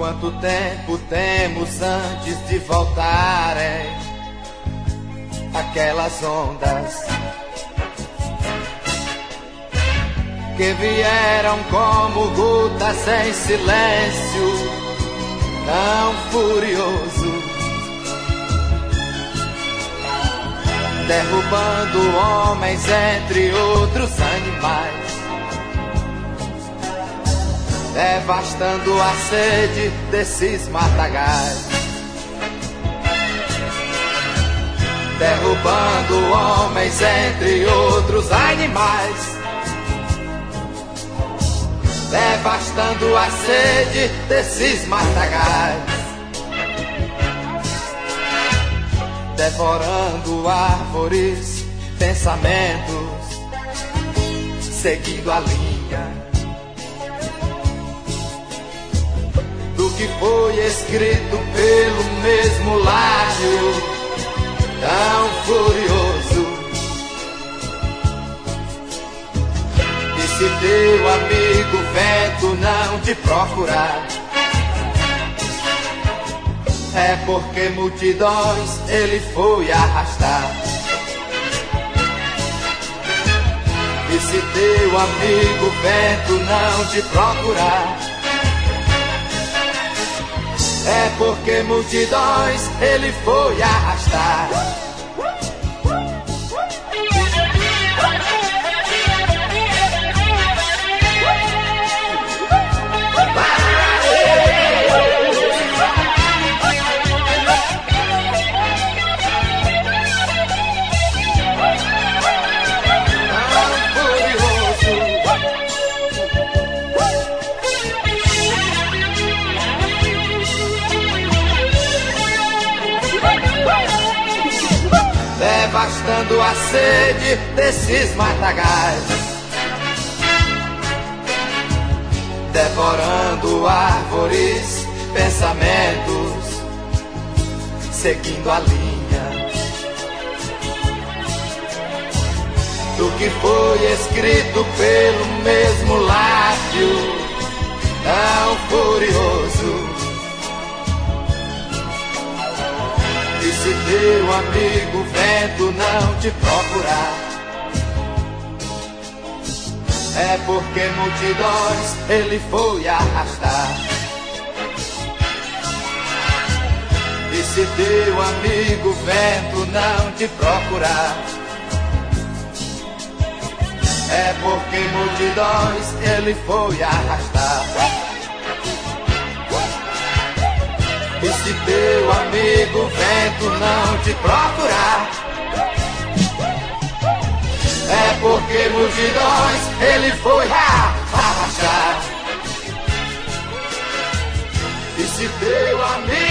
Quanto tempo temos antes de voltarem aquelas ondas que vieram como gotas em silêncio tão furioso, derrubando homens entre outros animais, devastando a sede desses matagais, derrubando homens entre outros animais, devastando a sede desses matagais, devorando árvores, pensamentos, seguindo a linha do que foi escrito pelo mesmo lábio tão furioso. E se teu amigo vento não te procurar, é porque multidões ele foi arrastar. E se teu amigo vento não te procurar, é porque multidões ele foi arrastar. Devastando a sede desses matagais, devorando árvores, pensamentos, seguindo a linha do que foi escrito pelo mesmo lábio tão furioso. E se teu amigo vento não te procurar, é porque multidões ele foi arrastar. E se teu amigo vento não te procurar, é porque multidões ele foi arrastar. E se teu amigo vento não te procurar, é porque multidões ele foi arrastar. E se teu amigo